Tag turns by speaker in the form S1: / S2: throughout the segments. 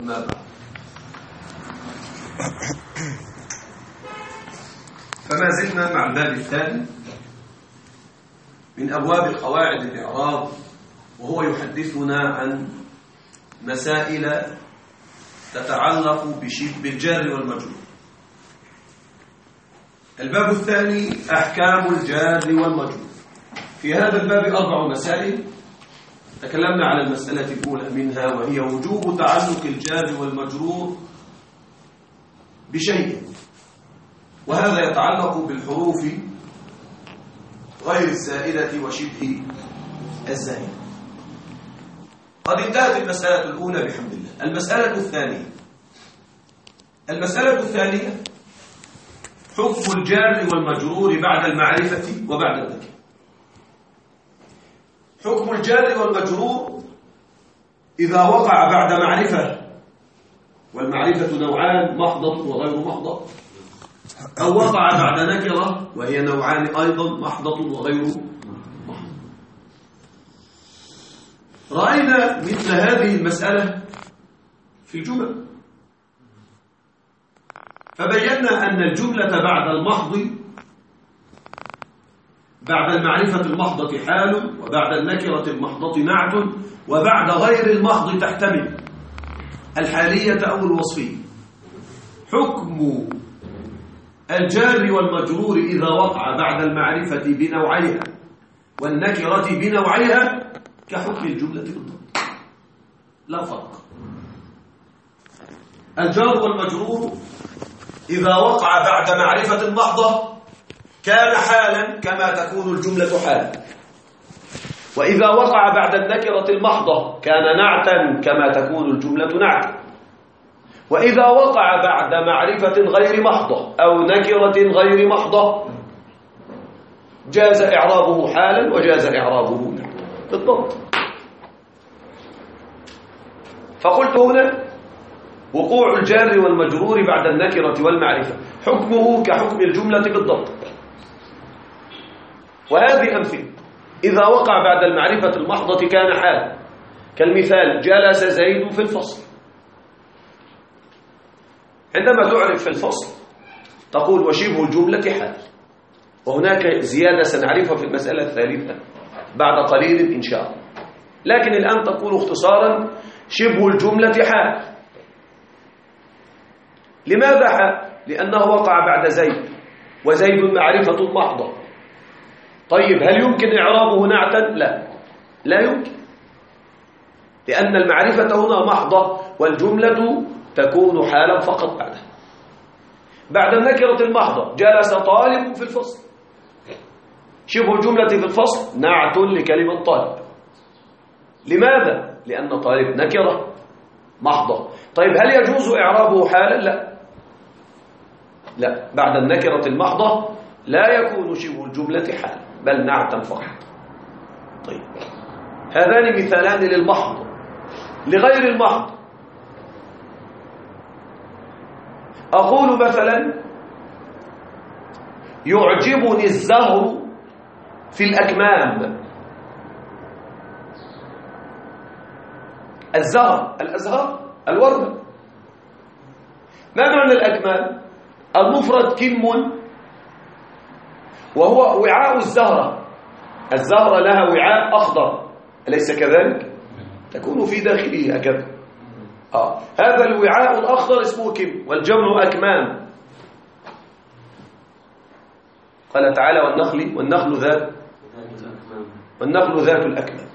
S1: أما بعد، فما زلنا مع الباب الثاني من أبواب قواعد الإعراب، وهو يحدثنا عن مسائل تتعلق بالجار والمجرور. الباب الثاني أحكام الجار والمجرور. في هذا الباب 4 مسائل. تكلمنا على المسألة الأولى منها، وهي وجوب تعلق الجار والمجرور بشيء، وهذا يتعلق بالحروف غير الزائدة وشبه الزائدة. قد انتهت المسألة الأولى بحمد الله. المسألة الثانية حكم الجار والمجرور بعد المعرفة وبعد النكرة. حكم الجار والمجرور إذا وقع بعد معرفة، والمعرفة نوعان: محضة وغير محضة، أو وقع بعد نكرة وهي نوعان أيضا: محضة وغير محضة. رأينا مثل هذه المسألة في الجمل، فبينا أن الجملة بعد المحض، بعد المعرفة المحضة حال، وبعد النكرة المحضة نعت، وبعد غير المحض تحتمل الحالية أو الوصفية. حكم الجار والمجرور إذا وقع بعد المعرفة بنوعيها والنكرة بنوعيها كحكم الجملة بالضبط، لا فرق. الجار والمجرور إذا وقع بعد معرفة المحضة كان حالا كما تكون الجملة حالا، وإذا وقع بعد النكرة المحضة كان نعتا كما تكون الجملة نعتا، وإذا وقع بعد معرفة غير محضة أو نكرة غير محضة جاز إعرابه حالا وجاز إعرابه نعتا بالضبط. فقلت هنا وقوع الجار والمجرور بعد النكرة والمعرفة حكمه كحكم الجملة بالضبط. وهذه أمثلة: إذا وقع بعد المعرفة المحضة كان حال، كالمثال: جلس زيد في الفصل. عندما تعرف في الفصل تقول وشبه الجملة حال، وهناك زيادة سنعرفها في المسألة الثالثة بعد قليل إن شاء الله، لكن الآن تقول اختصارا شبه الجملة حال. لماذا حال؟ لأنه وقع بعد زيد، وزيد معرفة محضة. طيب هل يمكن إعرابه نعتا؟ لا يمكن، لأن المعرفة هنا محضة والجملة تكون حالا فقط بعدها. بعد النكرة المحضة جلس طالب في الفصل، شبه الجملة في الفصل نعت لكلمة طالب. لماذا؟ لأن طالب نكرة محضة. طيب هل يجوز إعرابه حالا؟ لا، بعد النكرة المحضة لا يكون شبه الجملة حالا بل نعتا فقط. طيب هذان مثالان للمحض. لغير المحض أقول مثلا يعجبني الزهر في الأكمام. الأزهار الوردة. ما معنى الأكمام؟ المفرد كم، وهو وعاء الزهرة. الزهرة لها وعاء أخضر، أليس كذلك؟ تكون في داخله هكذا. هذا الوعاء الأخضر اسمه كم، والجمع أكمام. قال تعالى والنخل ذات الأكمام.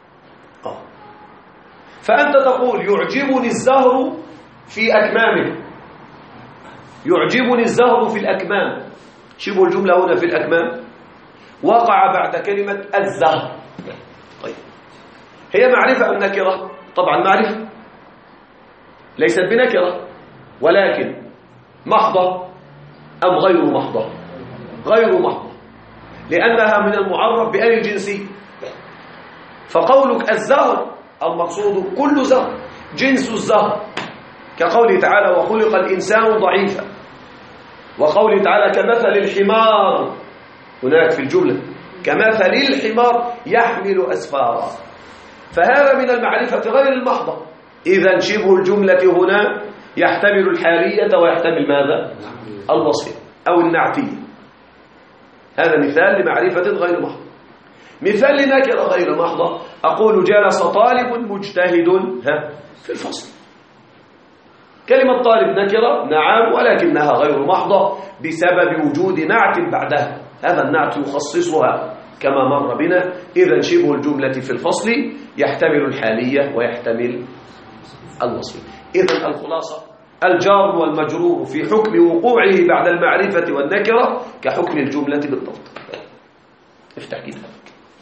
S1: فأنت تقول يعجبني الزهر في أكمامه، يعجبني الزهر في الأكمام. شبه الجملة هنا في الأكمام وقع بعد كلمة الزهر. طيب هي معرفة أم نكرة؟ طبعا معرفة، ليست بنكرة، ولكن محضة أم غير محضة؟ غير محضة، لأنها من المعرف بأي جنسي. فقولك الزهر المقصود كل زهر، جنس الزهر، كقوله تعالى وخلق الإنسان ضعيفا، وقوله تعالى كمثل الحمار هناك في الجملة، كمثل الحمار يحمل أسفارا. فهذا من المعرفة غير المحضة، إذا شبه الجملة هنا يحتمل الحالية ويحتمل ماذا؟ الوصفية أو النعتية. هذا مثال لمعرفة غير محضة. مثال لنكرة غير محضة، أقول جلس طالب مجتهد في الفصل. كلمة طالب نكرة نعم، ولكنها غير محضة بسبب وجود نعت بعدها، هذا النعت يخصصها كما مر بنا. إذا شبه الجملة في الفصل يحتمل الحالية ويحتمل الوصف. إذا الخلاصة الجار والمجرور في حكم وقوعه بعد المعرفة والنكرة كحكم الجملة بالضبط. افتح كتابك.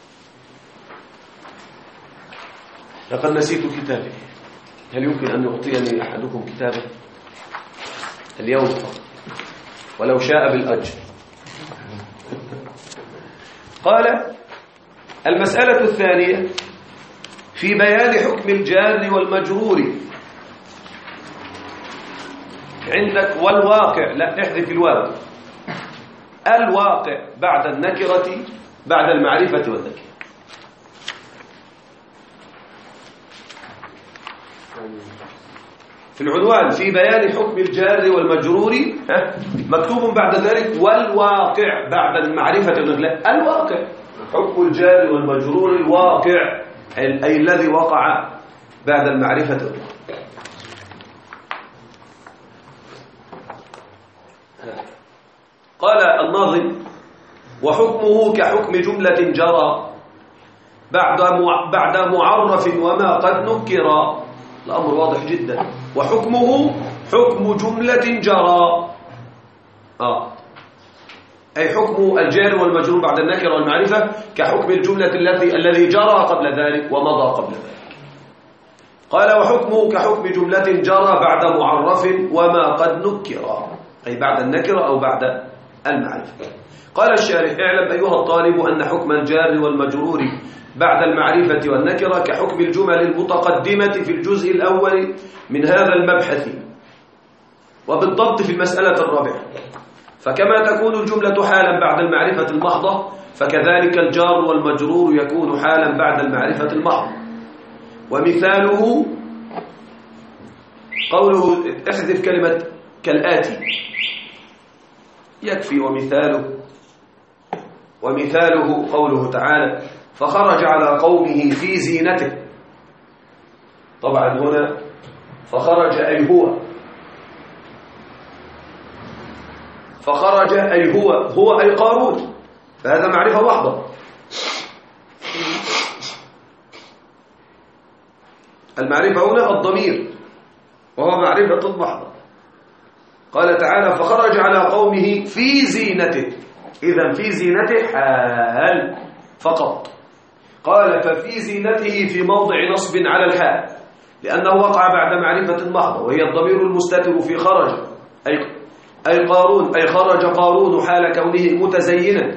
S1: لقد نسيت كتابي، هل يمكن أن يعطيني أحدكم كتابه اليوم ولو شاء بالأجر؟ قال المسألة الثانية في بيان حكم الجار والمجرور. عندك والواقع، لا احذف الواو، الواقع بعد النكرة بعد المعرفة والنكرة. في العنوان في بيان حكم الجار والمجرور مكتوب بعد ذلك والواقع بعد المعرفة والنكرة. الواقع حكم الجار والمجرور الواقع أي الذي وقع بعد المعرفة والنكرة. قال الناظم وحكمه كحكم جملة جرى بعد معرف وما قد نكر. الأمر واضح جدا. وحكمه حكم جملة جرى أي حكم الجار والمجرور بعد النكرة والمعرفة كحكم الجملة الذي جرى قبل ذلك ومضى قبل ذلك. قال وحكمه كحكم جملة جرى بعد معرف وما قد نكر أي بعد النكرة أو بعد المعرفة. قال الشارح اعلم أيها الطالب أن حكم الجار والمجرور بعد المعرفة والنكرة كحكم الجمل المتقدمة في الجزء الأول من هذا المبحث، وبالضبط في المسألة الرابعة. فكما تكون الجملة حالا بعد المعرفة المحضة فكذلك الجار والمجرور يكون حالا بعد المعرفة المحضة. ومثاله قوله احذف كلمة كالآتي يكفي. ومثاله قوله تعالى فخرج على قومه في زينته. طبعا هنا فخرج أي هو، فخرج أي هو أي قارون، فهذا معرفة محضة. المعرفة هنا الضمير وهو معرفة محضة. قال تعالى فخرج على قومه في زينته، إذن في زينته حال فقط. قال ففي زينته في موضع نصب على الحال لأنه وقع بعد معرفة محضة، وهي الضمير المستتر في خرج أي قارون، أي خرج قارون حال كونه متزينا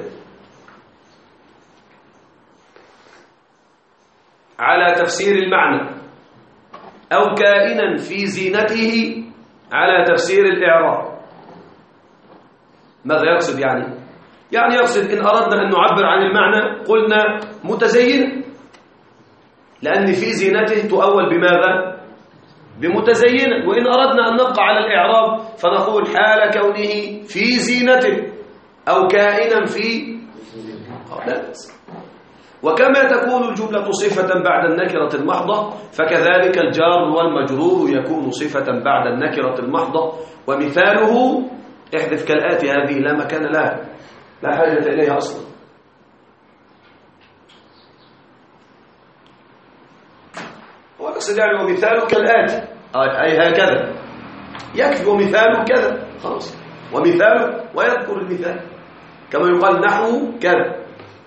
S1: على تفسير المعنى، أو كائنا في زينته على تفسير الإعراب. ماذا يقصد يعني؟ يعني يقصد إن أردنا أن نعبر عن المعنى قلنا متزين، لأن في زينته تؤول بماذا؟ بمتزينا. وإن أردنا أن نبقى على الإعراب فنقول حال كونه في زينته أو كائنا في لا. وكما تكون الجملة صفة بعد النكرة المحضة فكذلك الجار والمجرور يكون صفة بعد النكرة المحضة. ومثاله احذف كالآتي، هذه لا مكان لها، لا حاجة إليها أصلا. وأقصد يعني ومثاله كالآتي أي هكذا يكفي، ومثاله كذا خلاص، ومثاله ويذكر المثال كما يقال نحو كذا.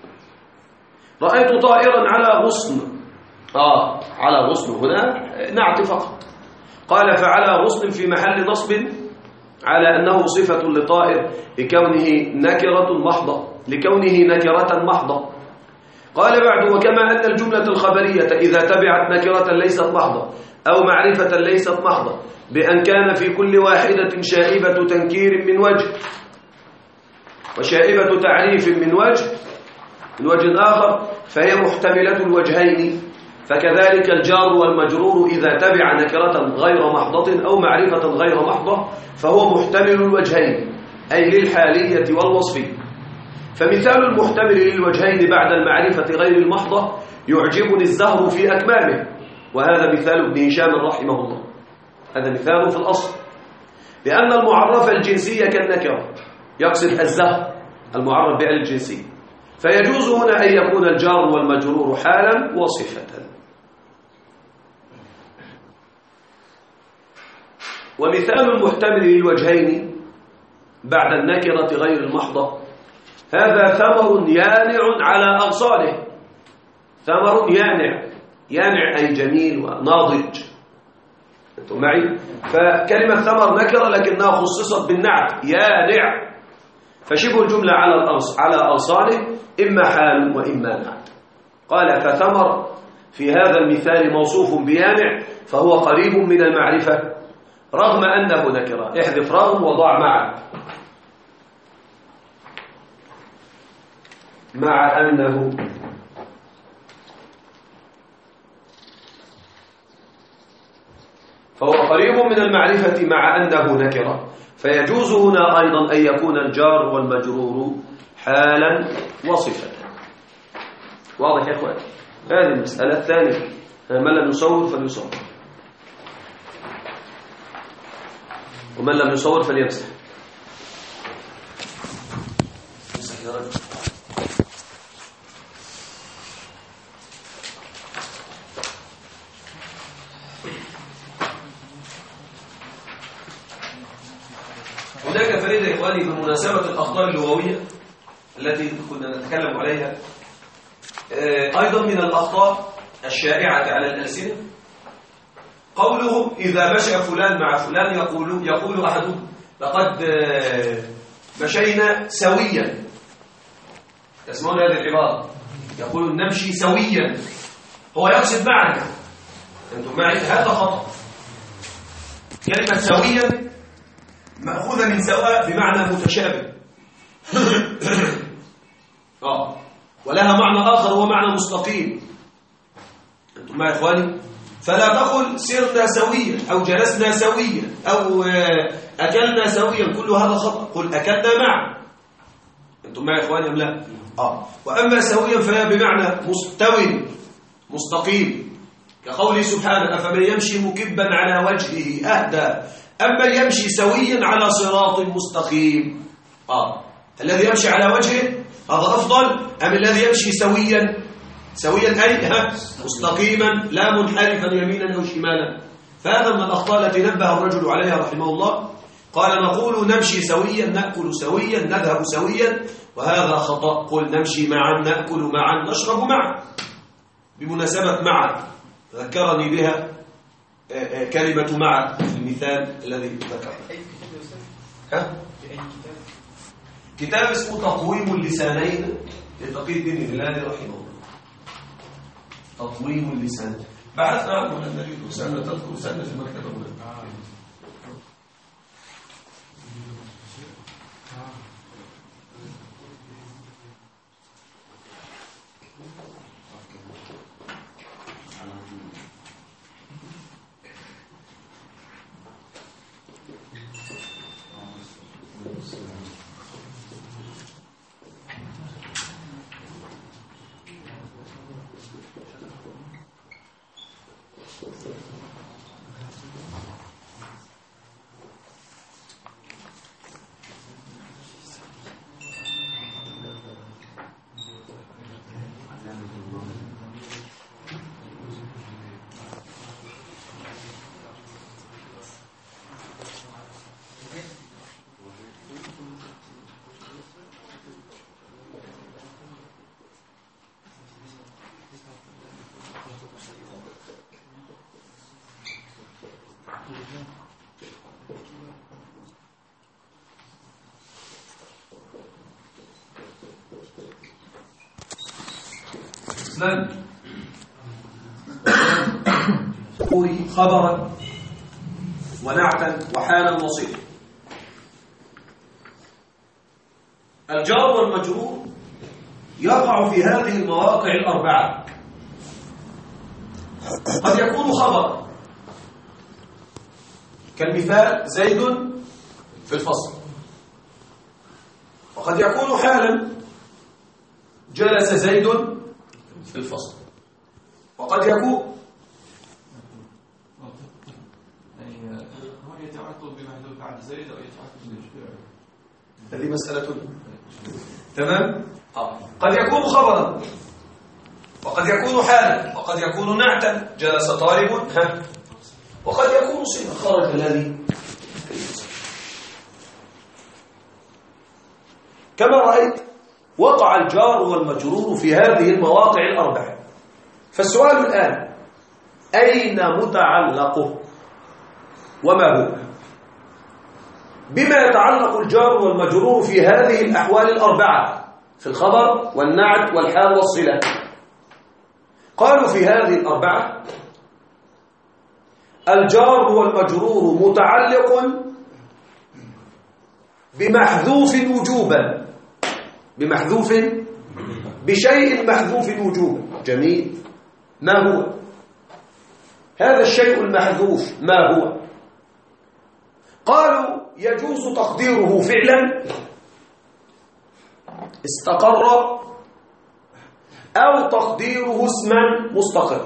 S1: رأيت طائرا على غصن. على غصن هنا نعت فقط. قال فعلى غصن في محل نصب على أنه صفة لطائر لكونه نكرة محضة. قال بعد وكما أن الجملة الخبرية إذا تبعت نكرة ليست محضة أو معرفة ليست محضة بأن كان في كل واحدة شائبة تنكير من وجه وشائبة تعريف من وجه آخر فهي محتملة الوجهين فكذلك الجار والمجرور إذا تبع نكرة غير محضة أو معرفة غير محضة فهو محتمل الوجهين، أي للحالية والوصفية. فمثال المحتمل للوجهين بعد المعرفة غير المحضة يعجبني الزهر في أكمامه، وهذا مثال ابن هشام رحمه الله، هذا مثال في الأصل، لأن المعرف الجنسية كالنكرة يقصد الزهر المعرف بأل الجنسية، فيجوز هنا أن يكون الجار والمجرور حالا وصفة. ومثال المحتمل للوجهين بعد النكرة غير المحضة هذا ثمر يانع على أغصانه، ثمر يانع، يانع أي جميل وناضج، أنتم معي؟ فكلمة ثمر نكرة لكنها خصصت بالنعت يانع، فشبه الجملة على أغصانه إما حال وإما نعت. قال فثمر في هذا المثال موصوف بيانع فهو قريب من المعرفة رغم أنه نكرة، احذف رغم وضع مع أنه فهو قريب من المعرفة مع أنه نكرة، فيجوز هنا أيضا أن يكون الجار والمجرور حالا وصفة. واضح يا أخوان؟ هذه المسألة الثانية، من لم يصور فليصور، ومن لم يصور فليمسح. امسح يا رجل. هناك فائدة يا إخواني بمناسبة الأخطاء اللغوية التي كنا نتكلم عليها، أيضا من الأخطاء الشائعة على الألسنة قولهم إذا مشى فلان مع فلان يقول أحدهم لقد مشينا سويا، تسمعون هذه العبارة، يقول نمشي سويا، هو يقصد معنا، أنتم معي؟ هذا خطأ. كلمة سويا مأخوذة من سواء بمعنى متشابه ولها معنى آخر هو معنى مستقيم، أنتم معي يا إخواني؟ فلا تقل سرنا سويا أو جلسنا سويا أو أكلنا سويا، كل هذا خطأ، قل أكلنا معا، أنتم معي يا إخواني أم لا؟ وأما سويا فهي بمعنى مستوي مستقيم، كقوله سبحانه أفمن يمشي مكبا على وجهه أهدى أما يمشي سويا على صراط مستقيم. الذي يمشي على وجهه هذا أفضل أم الذي يمشي سويا أي مستقيما لا منحرفا يمينا أو شمالا؟ فهذا من الأخطاء التي نبه الرجل عليها رحمه الله، قال نقول نمشي سويا نأكل سويا نذهب سويا، وهذا خطأ، قل نمشي معا نأكل معا نشرب معا. بمناسبة معا ذكرني بها كلمة مع في المثال الذي ذكره. كتاب اسمه تقويم اللسانين لتقي الدين الهلالي رحمه الله. تقويم اللسان بعثنا عنه لن نجده، سنة تذكر سنة في المكتبة هنا. خبرا ونعتا وحالا وصفا. الجار والمجرور يقع في هذه المواقع الأربعة، قد يكون خبر كالمثال زيد في الفصل، وقد يكون حالا جلس زيد في الفصل، وقد يكون
S2: هو يتعلق بمحذوف بعد زيد أو يتعلق بالإشباع.
S1: هذه مسألة. تمام. قد يكون خبرا، وقد يكون حالا، وقد يكون نعتا جلس طالب، وقد يكون صفة خرج الذي كما رأيت وقع الجار والمجرور في هذه المواقع الأربعة. فالسؤال الآن أين متعلقه وما هو؟ بما يتعلق الجار والمجرور في هذه الأحوال الأربعة في الخبر والنعت والحال والصلة. قالوا في هذه الأربعة الجار والمجرور متعلق بمحذوف وجوبا، بمحذوف، بشيء محذوف وجوبا. جميل. ما هو هذا الشيء المحذوف؟ ما هو؟ قالوا يجوز تقديره فعلا استقر، أو تقديره اسما مستقر.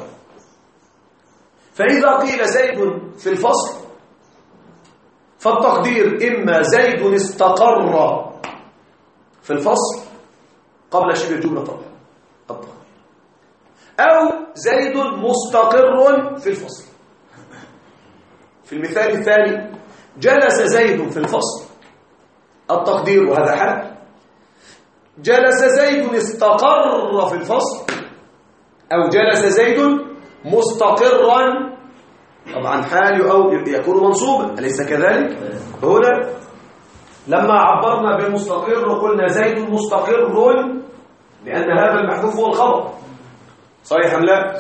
S1: فإذا قيل زيد في الفصل فالتقدير إما زيد استقر في الفصل قبل شبه الجملة طبعا، أو زيد مستقر في الفصل. في المثال الثاني جلس زيد في الفصل، التقدير وهذا حال جلس زيد استقر في الفصل، أو جلس زيد مستقرا، طبعا حال أو يكون منصوبا، أليس كذلك؟ هنا لما عبرنا بالمستقر قلنا زيد مستقر لأن هذا المحذوف هو الخبر، صحيح أم لا؟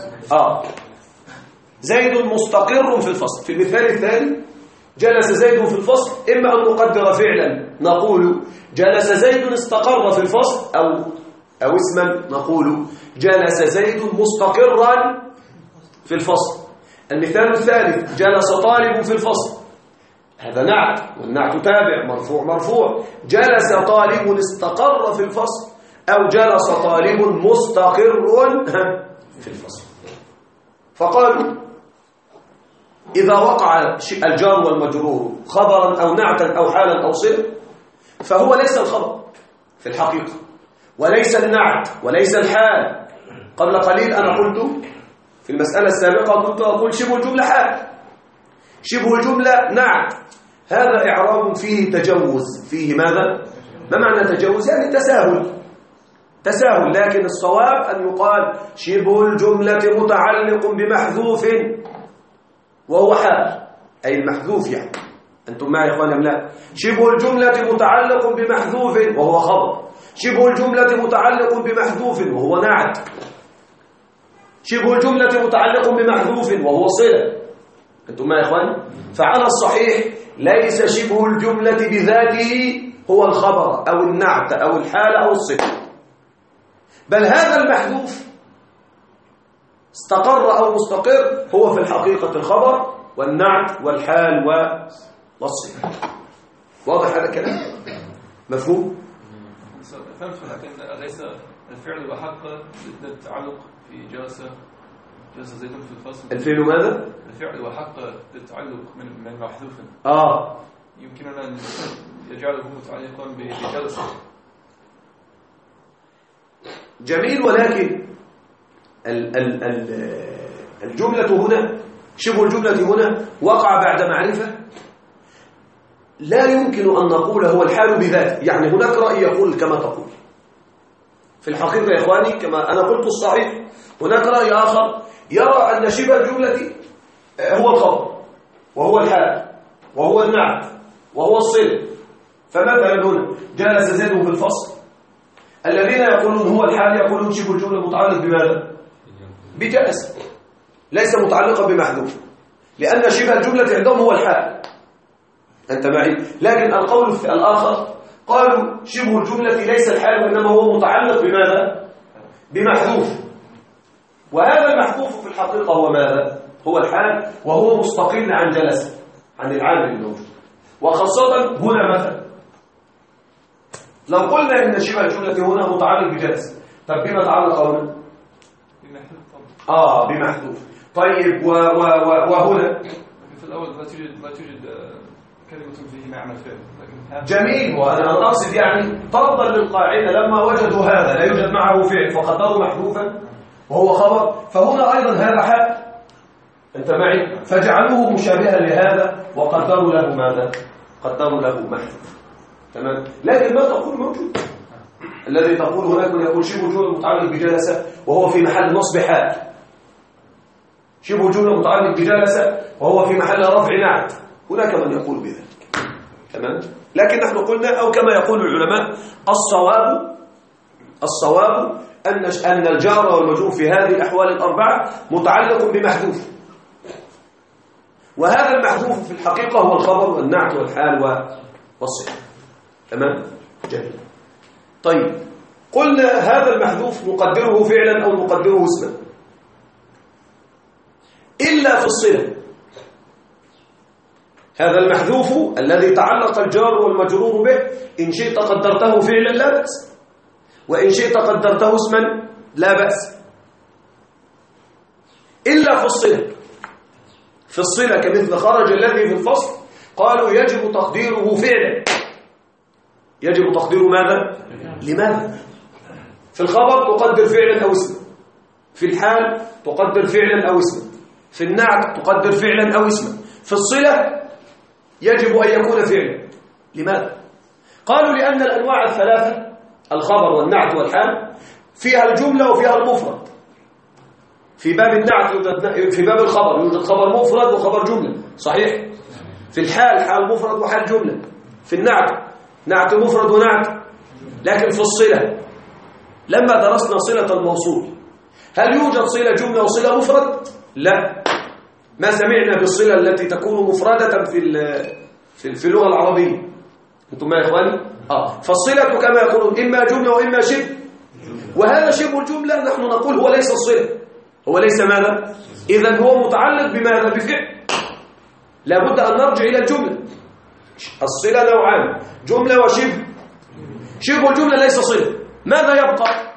S1: زيد مستقر في الفصل. في المثال الثاني جلس زيد في الفصل، إما أن نقدر فعلا نقول جلس زيد استقر في الفصل، أو اسما نقول جلس زيد مستقرا في الفصل. المثال الثالث جلس طالب في الفصل، هذا نعت، والنعت تابع مرفوع مرفوع. جلس طالب استقر في الفصل، أو جلس طالب مستقر في الفصل. فقالوا إذا وقع الجار والمجرور خبرا أو نعتا أو حالا أو صلة فهو ليس الخبر في الحقيقة، وليس النعت، وليس الحال. قبل قليل أنا قلت في المسألة السابقة كنت أقول شبه الجملة حال، شبه الجملة نعت. هذا إعراب فيه تجوز، فيه ماذا؟ ما معنى تجوز؟ يعني تساهل، لكن الصواب أن يقال شبه الجملة متعلق بمحذوف وهو حال، أي المحذوف. يعني أنتم معي يا إخوان أم لا؟ شبه الجملة متعلق بمحذوف وهو خبر، شبه الجملة متعلق بمحذوف وهو نعت، شبه الجملة متعلق بمحذوف وهو صلة. أنتم معي يا إخوان؟ فعلى الصحيح ليس شبه الجملة بذاته هو الخبر أو النعت أو الحال أو الصلة، بل هذا المحذوف استقر أو مستقر هو في الحقيقة الخبر والنعت والحال والصفة. واضح هذا الكلام؟ مفهوم؟
S2: فهمت، لكن ليس الفعل وحق للتعلق في جلس زيد في الفصل.
S1: الفعل ماذا؟
S2: الفعل وحق للتعلق من محذوف. يمكننا أن يجعله متعلقا بجلس.
S1: جميل، ولكن الجملة هنا، شبه الجملة هنا وقع بعد معرفة، لا يمكن أن نقول هو الحال بذاته. يعني هناك رأي يقول كما تقول في الحقيقة يا إخواني، كما أنا قلت الصحيح. هناك رأي آخر يرى أن شبه الجملة هو الخبر وهو الحال وهو النعت وهو الصلة. فمثلا هنا جلس زيد في الفصل، الذين يقولون هو الحال يقولون شبه الجملة متعلق بماذا؟ بجلس، ليس متعلقا بمحذوف، لأن شبه الجملة عندهم هو الحال. أنت معي؟ لكن القول الآخر قالوا شبه الجملة ليس الحال، وإنما هو متعلق بماذا؟ بمحذوف. وهذا المحذوف في الحقيقة هو ماذا؟ هو الحال، وهو مستقل عن جلسة، عن العامل الموجود. وخاصة هنا مثلا لو قلنا إن شبه الجملة هنا متعلق بجلسة، طب بما تعلق هنا؟ بمحذوف. طيب وهنا
S2: في الأول لا توجد كلمة فيه معنى فعل، لكن
S1: جميل. وأنا أقصد يعني طردا للقاعدة لما وجدوا هذا لا يوجد معه فعل فقدروا محذوفا وهو خبر، فهنا أيضا هذا حال، أنت معي، فجعلوه مشابها لهذا وقدروا له ماذا؟ قدروا له محذوف. تمام. لكن ما تقول موجود، الذي تقول هناك من يقول شبه جملة متعلق بجلسة وهو في محل نصب حال، شبه جملة متعلق بجلسة وهو في محل رفع نعت، هناك من يقول بذلك. تمام. لكن نحن قلنا أو كما يقول العلماء الصواب أن الجار والمجرور في هذه الأحوال الأربعة متعلق بمحذوف، وهذا المحذوف في الحقيقة هو الخبر والنعت والحال والصفة. تمام. جميل. طيب قلنا هذا المحذوف نقدره فعلا أو نقدره اسما إلا في الصلة. هذا المحذوف الذي تعلق الجار والمجرور به إن شئت قدرته فعلا لا بأس، وإن شئت قدرته اسما لا بأس، إلا في الصلة. في الصلة كمثل خرج الذي في الفصل قالوا يجب تقديره فعلا. يجب تقديره ماذا؟ لماذا؟ في الخبر تقدر فعلا أو اسما، في الحال تقدر فعلا أو اسما، في النعت تقدر فعلا أو اسما، في الصلة يجب أن يكون فعلا. لماذا؟ قالوا لأن الأنواع الثلاثة الخبر والنعت والحال فيها الجملة وفيها المفرد. في باب النعت في باب الخبر يوجد خبر مفرد وخبر جملة، صحيح؟ في الحال حال مفرد وحال جملة، في النعت نعت مفرد ونعت. لكن في الصلة لما درسنا صلة الموصول هل يوجد صلة جملة وصلة مفرد؟ لا، ما سمعنا بالصلة التي تكون مفردة في اللغة العربية. انتم ما يا اخواني؟ فالصلة كما يقولون إما جملة وإما شبه، وهذا شبه الجملة نحن نقول هو ليس الصلة، هو ليس ماذا؟ إذن هو متعلق بماذا؟ بفعل. لابد أن نرجع إلى الجملة. الصلة نوعان، جملة وشبه. شبه الجملة ليس صلة، ماذا يبقى؟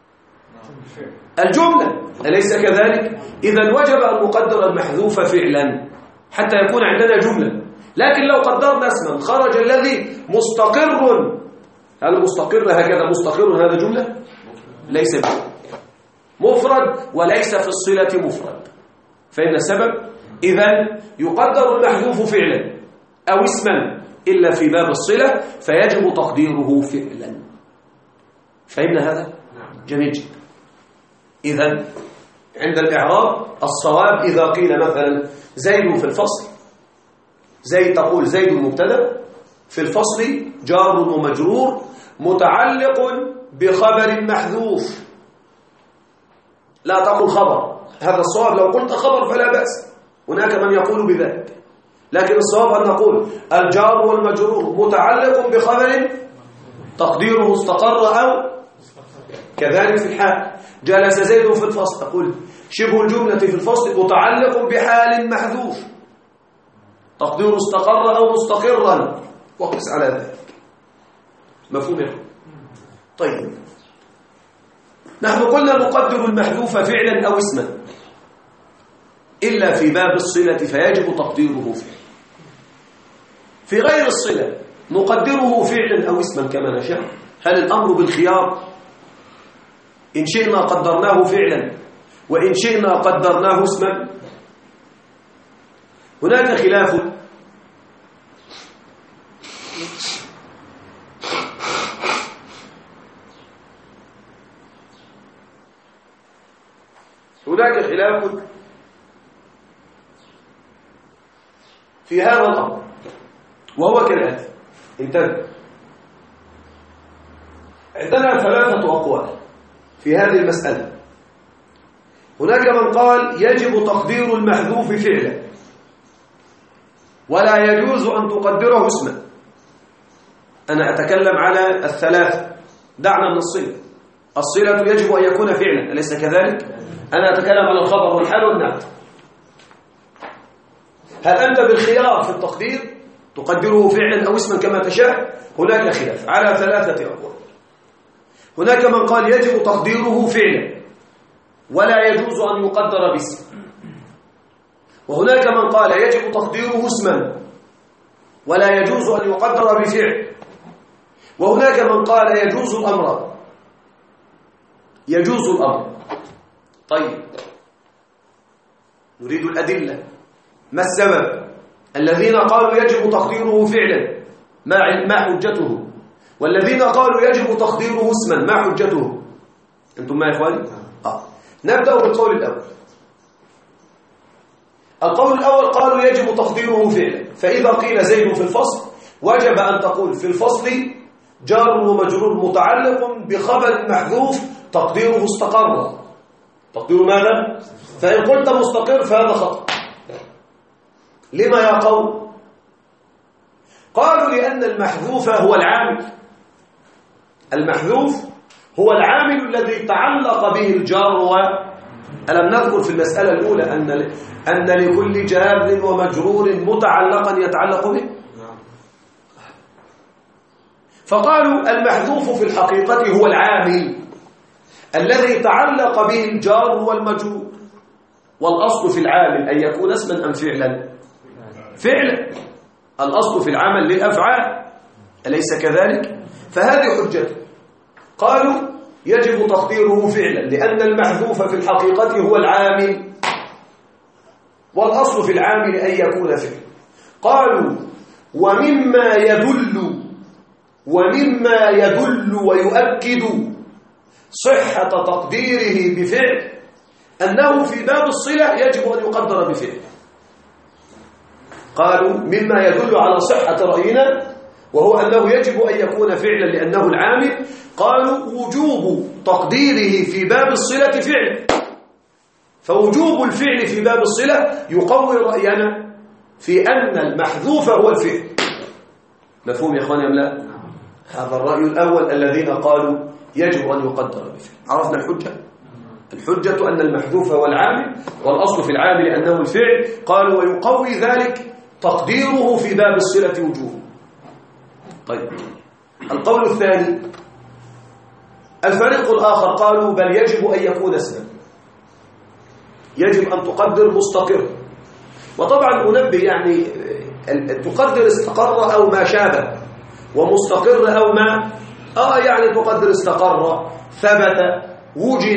S1: الجملة، أليس كذلك؟ إذن وجب أن نقدر المحذوف فعلا حتى يكون عندنا جملة. لكن لو قدرنا اسما خرج الذي مستقر، هل مستقر هكذا مستقر هذا جملة؟ ليس مفرد وليس في الصلة مفرد. فإن السبب إذن يقدر المحذوف فعلا أو اسما إلا في باب الصلة فيجب تقديره فعلا. فهمنا هذا؟ جميل جدا. إذن عند الإعراب الصواب إذا قيل مثلا زيد في الفصل، زيد تقول زيد مبتدأ في الفصل جار ومجرور متعلق بخبر محذوف، لا تقل خبر. هذا الصواب، لو قلت خبر فلا بأس، هناك من يقول بذلك، لكن الصواب أن نقول الجار والمجرور متعلق بخبر تقديره استقر أو كذلك في الحال. جلس زيد في الفصل، أقول شبه الجملة في الفصل متعلق بحال محذوف تقديره استقر أو مستقرا، وقس على ذلك. مفهوم يا أخوان؟ طيب نحن قلنا نقدر المحذوف فعلا أو اسما إلا في باب الصلة فيجب تقديره فعلا. في غير الصلة نقدره فعلا أو اسما كما نشاء. هل الأمر بالخيار؟ إن شئنا قدرناه فعلا وإن شئنا قدرناه اسما. هناك خلاف في هذا الأمر، وهو كالآتي. انتبه، عندنا ثلاثة أقوال في هذه المسألة. هناك من قال يجب تقدير المحذوف فعلا ولا يجوز أن تقدره اسما. أنا أتكلم على الثلاثة، دعنا من الصلة. الصلة يجب أن يكون فعلا، أليس كذلك؟ أنا أتكلم عن الخبر والحال والنعت. هل أنت بالخيار في التقدير تقدره فعلا أو اسما كما تشاء؟ هناك خلاف على 3 أقوال. هناك من قال يجب تقديره فعلا ولا يجوز أن يقدر باسم، وهناك من قال يجب تقديره اسما ولا يجوز أن يقدر بفعل، وهناك من قال يجوز الأمر. يجوز الأمر. طيب نريد الأدلة. ما السبب؟ الذين قالوا يجب تقديره فعلا ما حجته؟ والذين قالوا يجب تقديره اسما ما حجته؟ أنتم ما يا إخواني؟ نبدأ بالقول الأول. القول الأول قالوا يجب تقديره فعلا، فإذا قيل زيد في الفصل وجب أن تقول في الفصل جار ومجرور متعلق بخبر محذوف تقديره استقر. تقدير ماذا؟ فإن قلت مستقر فهذا خطأ. لما يا قوم؟ قالوا لأن المحذوف هو العامل. المحذوف هو العامل الذي تعلق به الجار ألم نذكر في المسألة الأولى أن لكل جار ومجرور متعلقا يتعلق به؟ فقالوا المحذوف في الحقيقة هو العامل الذي تعلق به الجار والمجرور، والأصل في العامل أن يكون اسما أم فعلا؟ فعلا. الأصل في العمل للأفعال، أليس كذلك؟ فهذه حجته. قالوا يجب تقديره فعلا لأن المحذوف في الحقيقة هو العامل، والأصل في العامل أن يكون فعلا. قالوا ومما يدل ويؤكد صحة تقديره بفعل أنه في باب الصلة يجب أن يقدر بفعل. قالوا مما يدل على صحة رأينا وهو أنه يجب أن يكون فعلا لأنه العامل، قالوا وجوب تقديره في باب الصلة فعل، فوجوب الفعل في باب الصلة يقوي رأينا في أن المحذوف هو الفعل. مفهوم يا أخواني أم لا؟ هذا الرأي الأول الذين قالوا يجب أن يقدر بفعل. عرفنا الحجة؟ الحجة أن المحذوف هو العامل والأصل في العامل أنه الفعل. قالوا ويقوي ذلك تقديره في باب الصلة وجوب. طيب القول الثاني الفريق الآخر قالوا بل يجب أن يكون اسما، يجب أن تقدر مستقر. وطبعا أنبه يعني تقدر استقر أو ما شابه، ومستقر أو ما يعني تقدر استقر ثبت وجد،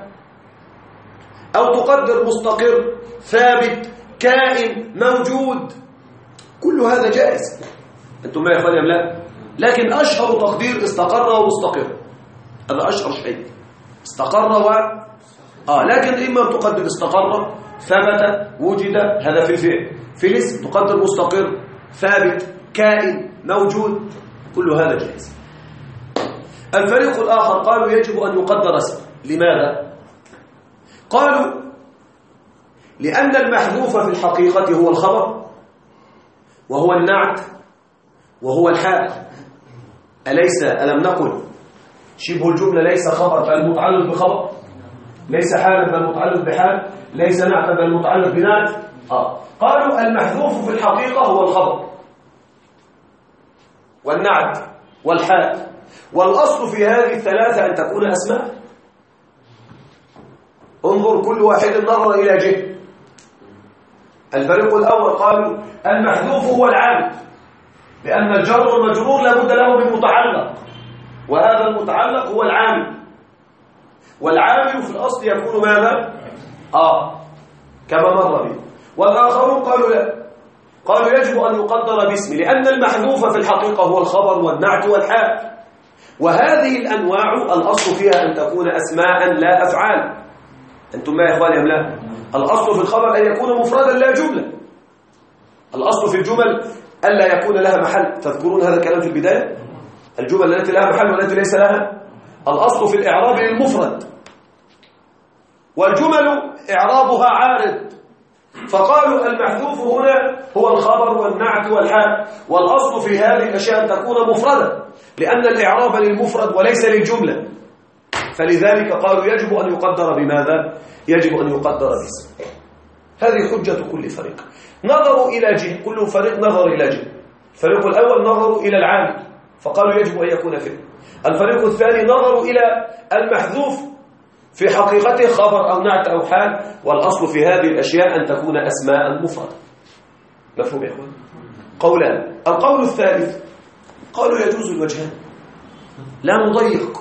S1: أو تقدر مستقر ثابت كائن موجود، كل هذا جائز. أنتم ما يا إخواني أم لا؟ لكن أشهر تقدير استقر ومستقر، هذا أشهر شيء. استقر لكن إما تقدر استقر ثبت وجد، هذا في الفعل. في الاسم تقدر مستقر ثابت كائن موجود، كل هذا جائز. الفريق الآخر قالوا يجب أن يقدر اسم. لماذا؟ قالوا لأن المحذوف في الحقيقة هو الخبر وهو النعت وهو الحال. ألم نقل شبه الجملة ليس خبر بل متعلق بخبر، ليس حالا بل متعلق بحال، ليس نعتا بل متعلق بنعت. قالوا المحذوف في الحقيقة هو الخبر والنعت والحال، والأصل في هذه الثلاثة أن تكون أسماء. انظر كل واحد نظر إلى جهة. الفريق الأول قالوا المحذوف هو العامل لأن الجار والمجرور لابد له من متعلق، وهذا المتعلق هو العامل، والعامل في الأصل يكون ماذا؟ كما مر به. والآخرون قالوا لا، قالوا يجب أن يقدر باسم لأن المحذوف في الحقيقة هو الخبر والنعت والحال، وهذه الأنواع الأصل فيها أن تكون أسماء لا أفعال. أنتم ما يا إخواني أم لا؟ الأصل في الخبر أن يكون مفردا لا جملة. الأصل في الجمل ألا يكون لها محل. تذكرون هذا الكلام في البداية؟ الجمل التي لها محل والتي ليس لها. الأصل في الإعراب للمفرد، والجمل إعرابها عارض. فقالوا المحذوف هنا هو الخبر والنعت والحال، والأصل في هذه الأشياء أن تكون مفردة لأن الإعراب للمفرد وليس للجملة. فلذلك قالوا يجب أن يقدر بماذا؟ يجب أن يقدر باسم. هذه حجة كل فريق. نظروا إلى جهة، كل فريق نظر إلى جهة. الفريق الأول نظروا إلى العامل فقالوا يجب أن يكون فعل. الفريق الثاني نظروا إلى المحذوف في حقيقته خبر أو نعت أو حال، والأصل في هذه الأشياء أن تكون أسماء مفردة. مفهوم يا إخوان؟ قولان. القول الثالث قالوا يجوز الوجهان لا نضيق،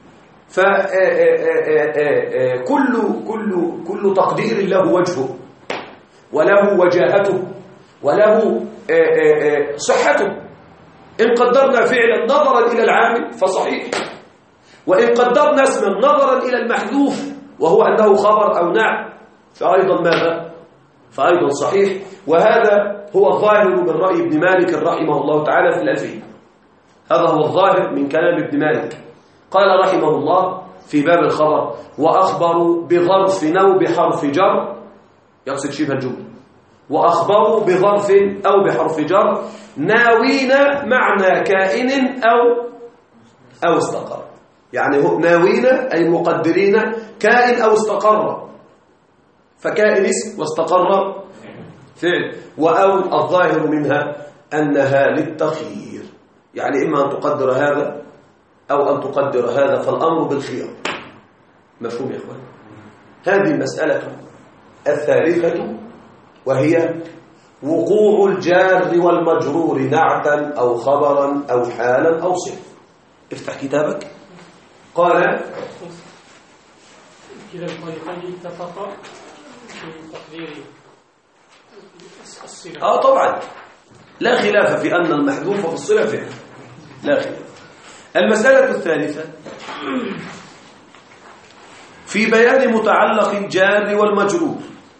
S1: كل تقدير له وجهه وله وجاهته وله صحته. إن قدرنا فعلا نظرا إلى العامل فصحيح، وإن قدرنا اسما نظرا إلى المحذوف وهو أنه خبر أو نعت فأيضا ماذا؟ فأيضا صحيح. وهذا هو الظاهر من رأي ابن مالك رحمه الله تعالى في الألفية. هذا هو الظاهر من كلام ابن مالك. قال رحمه الله في باب الخبر: وأخبروا بظرف أو بحرف جر، يقصد شبه الجملة، وأخبروا بظرف أو بحرف جر ناوين معنى كائن أو استقر. يعني ناوين أي مقدرين كائن أو استقر، فكائن اسم واستقر فعل. وأو الظاهر منها أنها للتخيير، يعني إما أن تقدر هذا أو أن تقدر هذا، فالأمر بالخيار. مفهوم يا إخوان؟ هذه المسألة الثالثة، وهي وقوع الجار والمجرور نعتا أو خبرا أو حالا أو صفة. افتح كتابك. قال
S3: كلا الفريقين اتفقا في تقدير الصلة.
S1: طبعا لا خلاف في أن المحذوف في الصلة فعل، لا خلاف. المسألة الثالثة في بيان متعلق الجار والمجرور.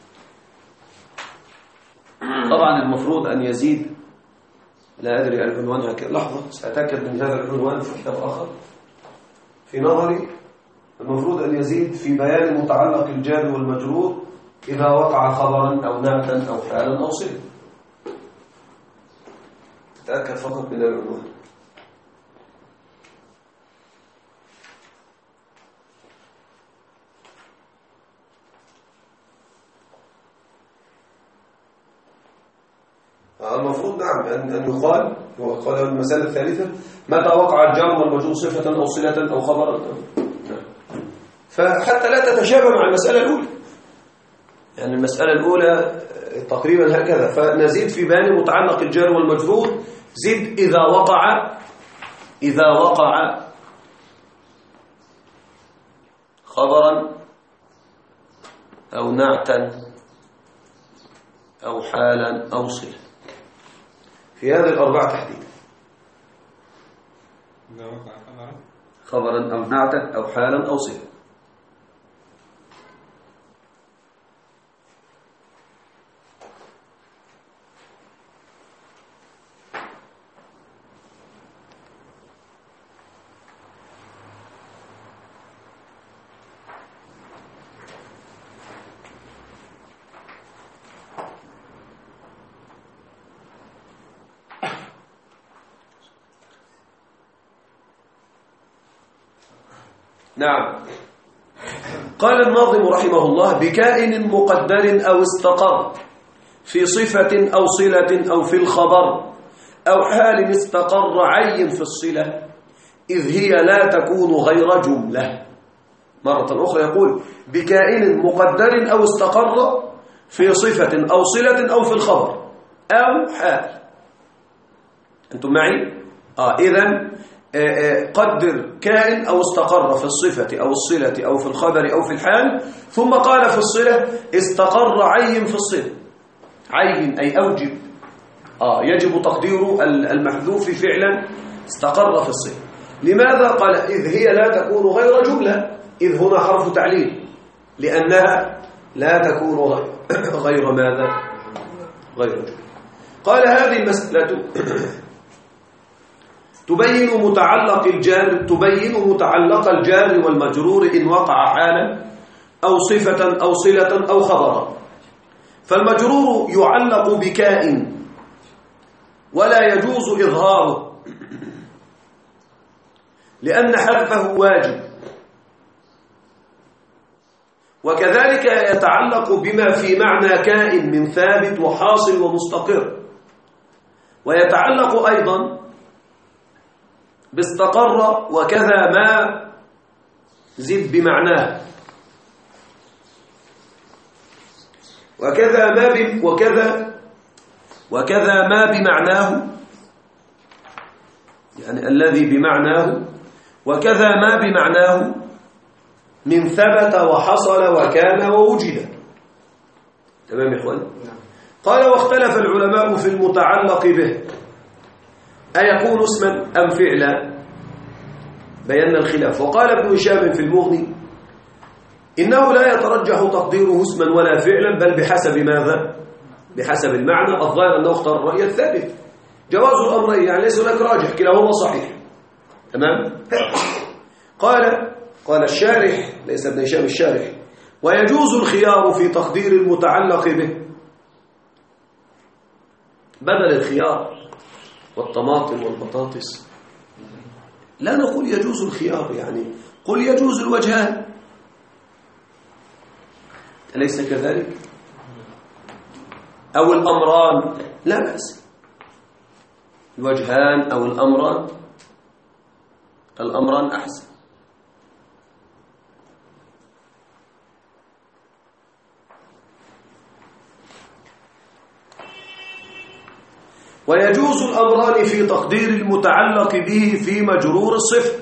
S1: طبعا المفروض أن يزيد، لا أدري العنوان هكذا، لحظة سأتأكد من هذا العنوان في كتاب آخر. في نظري المفروض أن يزيد في بيان متعلق الجار والمجرور إذا وقع خبرا أو نعتا أو حالا أو صفة. تأكد فقط من العنوان. المفروض نعم أن يقال، وقال المسألة الثالثة: متى وقع الجار والمجرور صفة أو صلة أو خبرا. فحتى لا تتشابه مع المسألة الأولى، يعني المسألة الأولى تقريبا هكذا. فنزيد في بيان متعلق الجار والمجرور، زد إذا وقع خبرا أو نعتا أو حالا أو صلة، في هذه الأربعة تحديدا. خبرا أو نعتا أو حالا أو صلة. نعم. قال الناظم رحمه الله: بكائن مقدر أو استقر في صفة أو صلة أو في الخبر أو حال استقر عين في الصلة، إذ هي لا تكون غير جملة. مرة أخرى يقول: بكائن مقدر أو استقر في صفة أو صلة أو في الخبر أو حال. أنتم معي؟ إذن قدر كائن أو استقر في الصفة أو الصلة أو في الخبر أو في الحال، ثم قال في الصلة: استقر عين في الصلة. عين أي أوجب، يجب تقدير المحذوف فعلا استقر في الصلة. لماذا؟ قال: إذ هي لا تكون غير جملة. إذ هنا حرف تعليل، لأنها لا تكون غير ماذا؟ غير جملة. قال: هذه المسألة تبين متعلق الجار والمجرور إن وقع حالا أو صفة أو صلة أو خبرا. فالمجرور يعلق بكائن ولا يجوز إظهاره لأن حذفه واجب، وكذلك يتعلق بما في معنى كائن من ثابت وحاصل ومستقر، ويتعلق أيضا باستقر وكذا ما زد بمعناه، وكذا ما بمعناه، يعني الذي بمعناه، وكذا ما بمعناه من ثبت وحصل وكان ووجد. تمام يا إخوان؟ قال واختلف العلماء في المتعلق به أيكون اسما أم فعلا، بينا الخلاف. وقال ابن هشام في المغني إنه لا يترجح تقديره اسما ولا فعلا، بل بحسب ماذا؟ بحسب المعنى. الظاهر أنه اختار الرأي الثابت، جواز الأمرين، يعني ليس هناك راجح، كلاهما صحيح. تمام؟ قال الشارح، ليس ابن هشام الشارح، ويجوز الخيار في تقدير المتعلق به، بدل الخيار والطماطم والبطاطس لا نقول يجوز الخيار، يعني قل يجوز الوجهان، أليس كذلك؟ أو الأمران، لا بأس، الوجهان أو الأمران أحسن. ويجوز الأمران في تقدير المتعلق به في مجرور الصفة،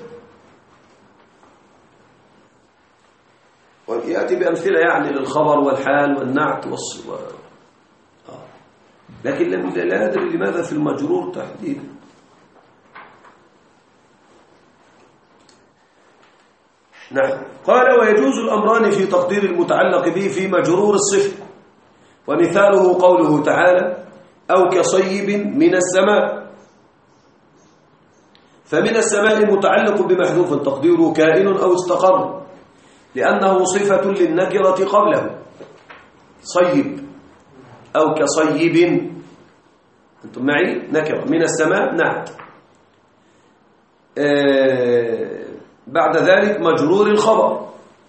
S1: ويأتي بأمثلة يعني للخبر والحال والنعت لكن لا أدري لماذا في المجرور تحديدا. نعم. قال ويجوز الأمران في تقدير المتعلق به في مجرور الصفة، ومثاله قوله تعالى أو كصيب من السماء، فمن السماء متعلق بمحذوف تقديره كائن أو استقر، لأنه صفة للنكرة قبله، صيب أو كصيب، أنتم معي؟ نكرة، من السماء نعت، بعد ذلك مجرور الخبر.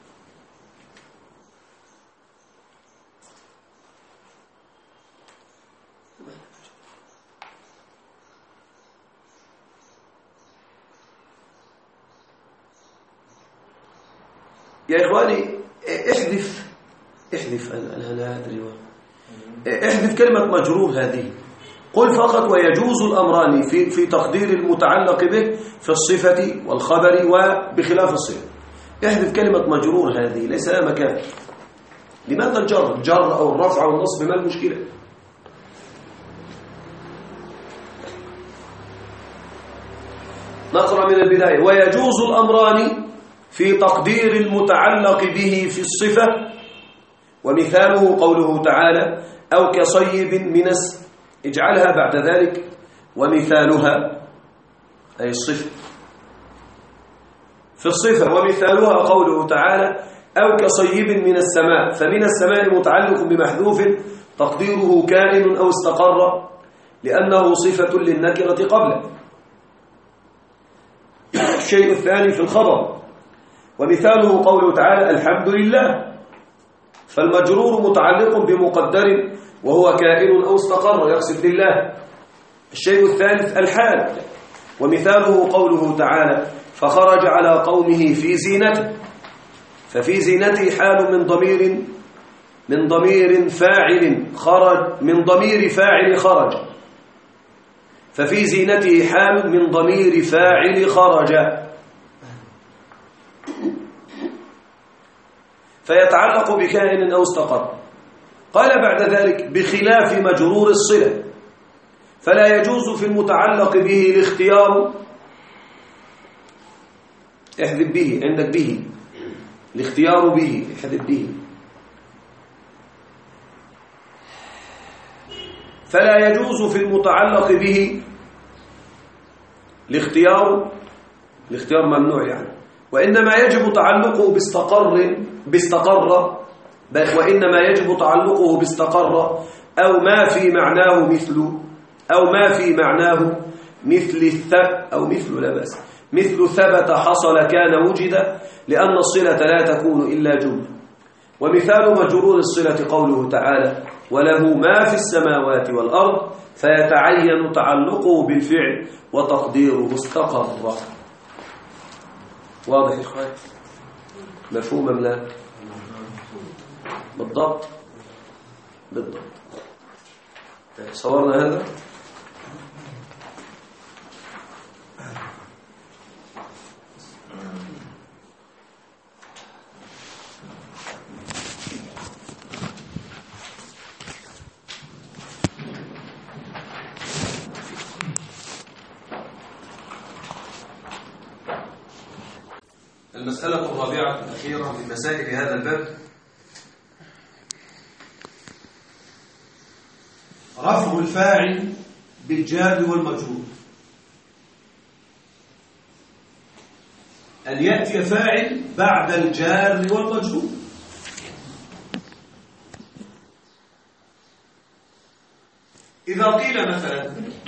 S1: يا إخواني احذف أنا لا أدري، احذف كلمة مجرور هذه، قل فقط ويجوز الأمران في تقدير المتعلق به في الصفة والخبر وبخلاف الصفة. احذف كلمة مجرور هذه، ليس لها مكان. لماذا الجر أو الرفع أو النصب، ما المشكلة؟ نقرأ من البداية. ويجوز الأمران في تقدير المتعلق به في الصفة، ومثاله قوله تعالى أو كصيب من اجعلها بعد ذلك ومثالها، أي الصفة في الصفة، ومثالها قوله تعالى أو كصيب من السماء، فمن السماء متعلق بمحذوف تقديره كائن أو استقر، لأنه صفة للنكرة قبله. الشيء الثاني في الخبر، ومثاله قوله تعالى الحمد لله، فالمجرور متعلق بمقدر وهو كائن أو استقر، يقصد لله. الشيء الثالث الحال، ومثاله قوله تعالى فخرج على قومه في زينته، ففي زينته حال من ضمير فاعل خرج، من ضمير فاعل خرج، ففي زينته حال من ضمير فاعل خرج، فيتعلق بكائن أو استقر. قال بعد ذلك بخلاف مجرور الصلة، فلا يجوز في المتعلق به الاختيار، احذف به، عندك به الاختيار به، احذف به، فلا يجوز في المتعلق به الاختيار ممنوع يعني، وإنما يجب تعلقه باستقر، وإنما يجب تعلقه باستقر أو ما في معناه مثل أو مثل لا بأس، مثل ثبت حصل كان وجد، لأن الصلة لا تكون إلا جملة، ومثال مجرور الصلة قوله تعالى وله ما في السماوات والأرض فيتعين تعلقه بالفعل وتقديره استقر. واضح يا إخوان؟ مفهوم أم لا؟ بالضبط صورنا هذا. المسألة الرابعة الأخيرة من مسائل هذا الباب رفع الفاعل بالجار والمجرور. أن يأتي فاعل بعد الجار والمجرور. إذا قيل مثلا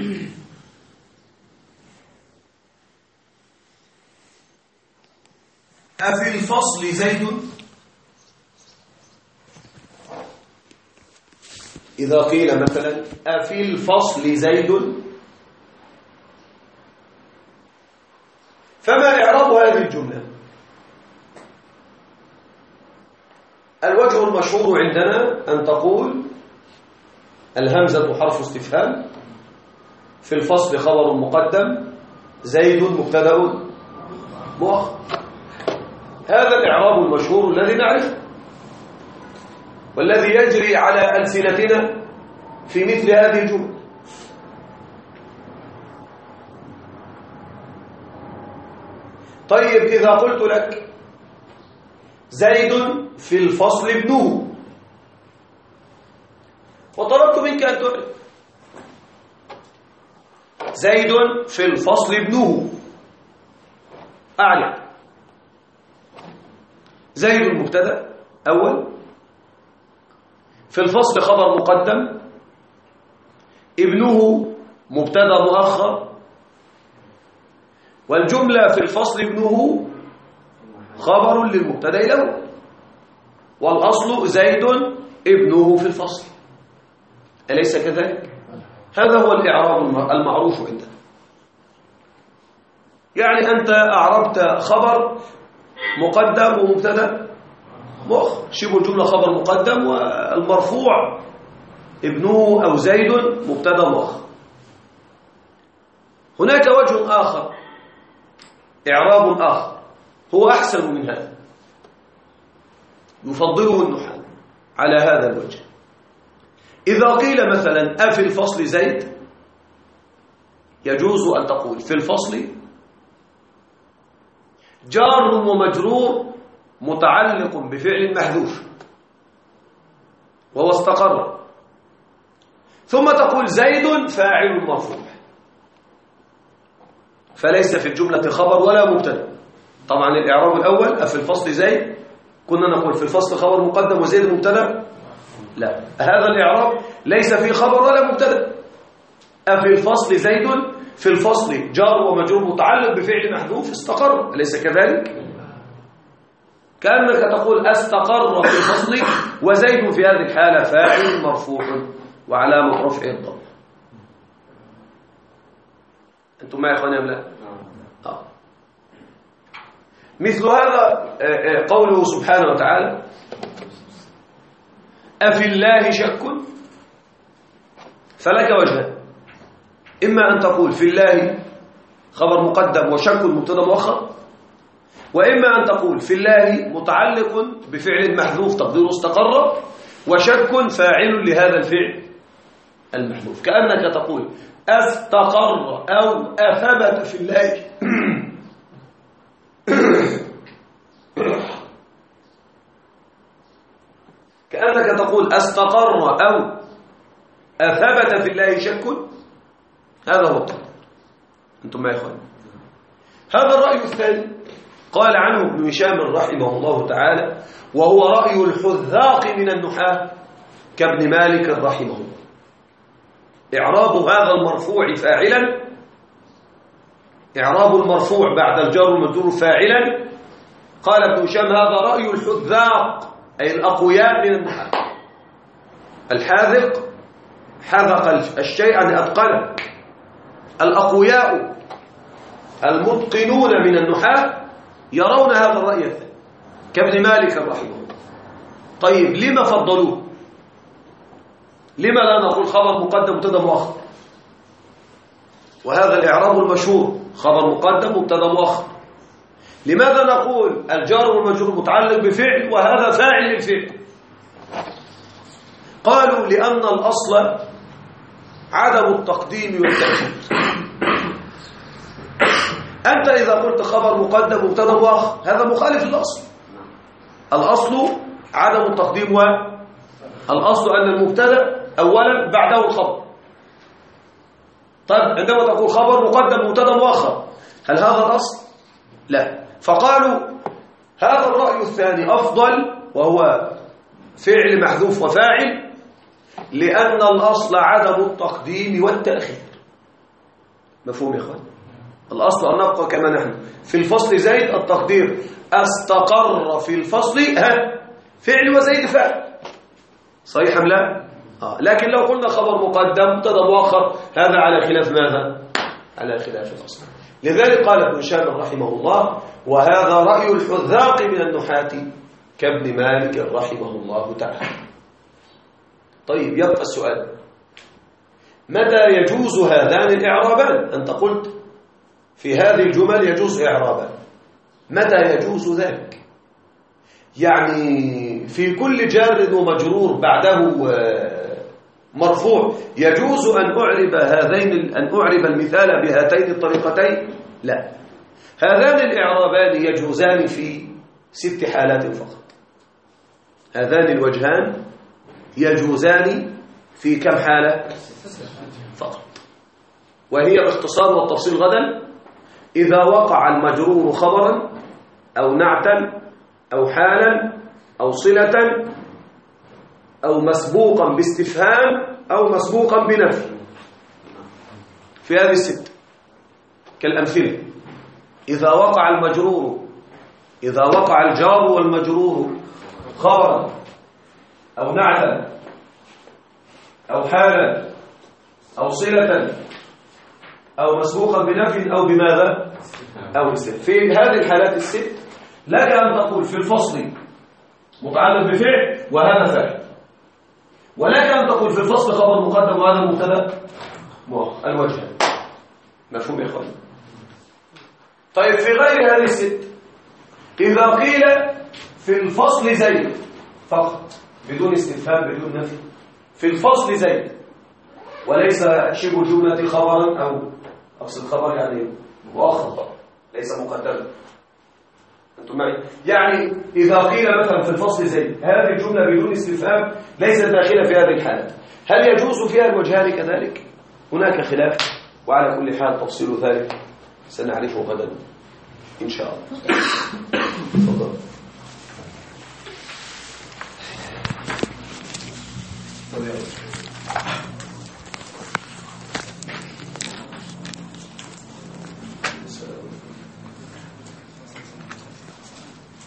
S1: أفي الفصل زيد، إذا قيل مثلا أفي الفصل زيد، فما إعراب هذه الجملة؟ الوجه المشهور عندنا أن تقول الهمزة حرف استفهام، في الفصل خبر مقدم، زيد مبتدأ مؤخر. هذا الإعراب المشهور الذي نعرفه والذي يجري على ألسنتنا في مثل هذه الجمل. طيب إذا قلت لك زيد في الفصل ابنه، وطلبت منك أن تعرف زيد في الفصل ابنه، أعلم زيد المبتدأ أول، في الفصل خبر مقدم، ابنه مبتدأ مؤخر، والجملة في الفصل ابنه خبر للمبتدأ الأول، والأصل زيد ابنه في الفصل. أليس كذلك؟ هذا هو الإعراب المعروف عندنا. يعني أنت أعربت خبر مقدم ومبتدا مؤخر، شبه الجمله خبر مقدم، والمرفوع ابنه او زيد مبتدا مؤخر. هناك وجه اخر، اعراب اخر هو احسن من هذا، يفضله النحاة على هذا الوجه. اذا قيل مثلا افي الفصل زيد، يجوز ان تقول في الفصل جار ومجرور متعلق بفعل محذوف وهو استقر، ثم تقول زيد فاعل مرفوع، فليس في الجملة خبر ولا مبتدا. طبعا الإعراب الأول أفي الفصل زيد، كنا نقول في الفصل خبر مقدم وزيد مبتدا، لا، هذا الإعراب ليس فيه خبر ولا مبتدا. أفي الفصل زيد، في الفصل جار ومجرور متعلق بفعل محذوف استقر، أليس كذلك؟ كأنك تقول استقر في الفصل وزيد في هذه الحالة فاعل مرفوع وعلامة رفعه الضم. أنتم معي يا إخواني أم لا؟ مثل هذا قوله سبحانه وتعالى أفي الله شك، فلك وجهان، إما أن تقول في الله خبر مقدم وشك مبتدا مؤخر، وإما أن تقول في الله متعلق بفعل محذوف تقديره استقر، وشك فاعل لهذا الفعل المحذوف. كأنك تقول استقر أو أثبت في الله كأنك تقول استقر أو أثبت في الله شك. هذا هو الطريق. أنتم معي يا إخوان؟ هذا الرأي الثاني قال عنه ابن هشام رحمه الله تعالى، وهو رأي الحذاق من النحاة كابن مالك رحمه الله، إعراب هذا المرفوع فاعلا، إعراب المرفوع بعد الجار والمجرور فاعلا. قال ابن هشام هذا رأي الحذاق أي الأقوياء من النحاة. الحاذق حذق الشيء يعني أتقنه. الأقوياء المتقنون من النحاة يرون هذا الرأي الثاني كابن مالك رحمه الله. طيب لما فضلوه؟ لما لا نقول خبر مقدم مبتدا مؤخر؟ وهذا الإعراب المشهور، خبر مقدم مبتدا مؤخر. لماذا نقول الجار والمجرور متعلق بفعل وهذا فاعل للفعل؟ قالوا لأن الأصل عدم التقديم والتأخير. أنت إذا قلت خبر مقدم مبتدا مؤخر هذا مخالف للأصل. الأصل عدم التقديم والأصل أن المبتدا أولا بعده الخبر. طيب عندما تقول خبر مقدم مبتدا مؤخر هل هذا الأصل؟ لا. فقالوا هذا الرأي الثاني أفضل وهو فعل محذوف وفاعل لأن الأصل عدم التقديم والتأخير. مفهوم يا إخوان؟ الأصل أن نبقى كما نحن في الفصل زيد التقدير استقر في الفصل فعل وزيد فاعل. صحيح أم لا؟ لكن لو قلنا خبر مقدم مبتدا مؤخر هذا على خلاف ماذا؟ على خلاف الأصل. لذلك قال ابن هشام رحمه الله وهذا رأي الحذاق من النحاة كابن مالك رحمه الله تعالى. طيب يبقى السؤال متى يجوز هذان الإعرابان؟ أنت قلت في هذه الجمل يجوز إعرابان، متى يجوز ذلك؟ يعني في كل جار ومجرور بعده مرفوع يجوز أن أعرب المثال بهاتين الطريقتين؟ لا. هذان الإعرابان يجوزان في 6 حالات فقط. هذان الوجهان يجوزان في كم حالة؟ فقط. وهي باختصار والتفصيل غدا إذا وقع المجرور خبرا أو نعتا أو حالا أو صلة أو مسبوقا باستفهام أو مسبوقا بنفي. في هذه 6 كالأمثلة إذا وقع الجار والمجرور خبرا أو نعتا أو حالا أو صلة أو مسبوقا بنفي أو بماذا؟ أو استفهام. في هذه الحالات 6 لك أن تقول في الفصل متعلق بفعل وهذا فعل، ولك أن تقول في الفصل خبر مقدم وهذا مبتدا مؤخر. الوجه مفهوم يا إخواني؟ طيب في غير هذه 6 إذا قيل في الفصل زيد فقط بدون استفهام بدون نفي، في الفصل زيد وليس شبه جملة خبرا أو أصل خبر يعني مؤخر ليس مقدما. أنتم معي؟ يعني إذا قيل مثلا في الفصل زيد هذه الجملة بدون استفهام ليست داخلة في هذه الحالات، هل يجوز فيها الوجهان كذلك؟ هناك خلاف وعلى كل حال تفصيل ذلك سنعرفه غدا إن شاء الله. تفضل.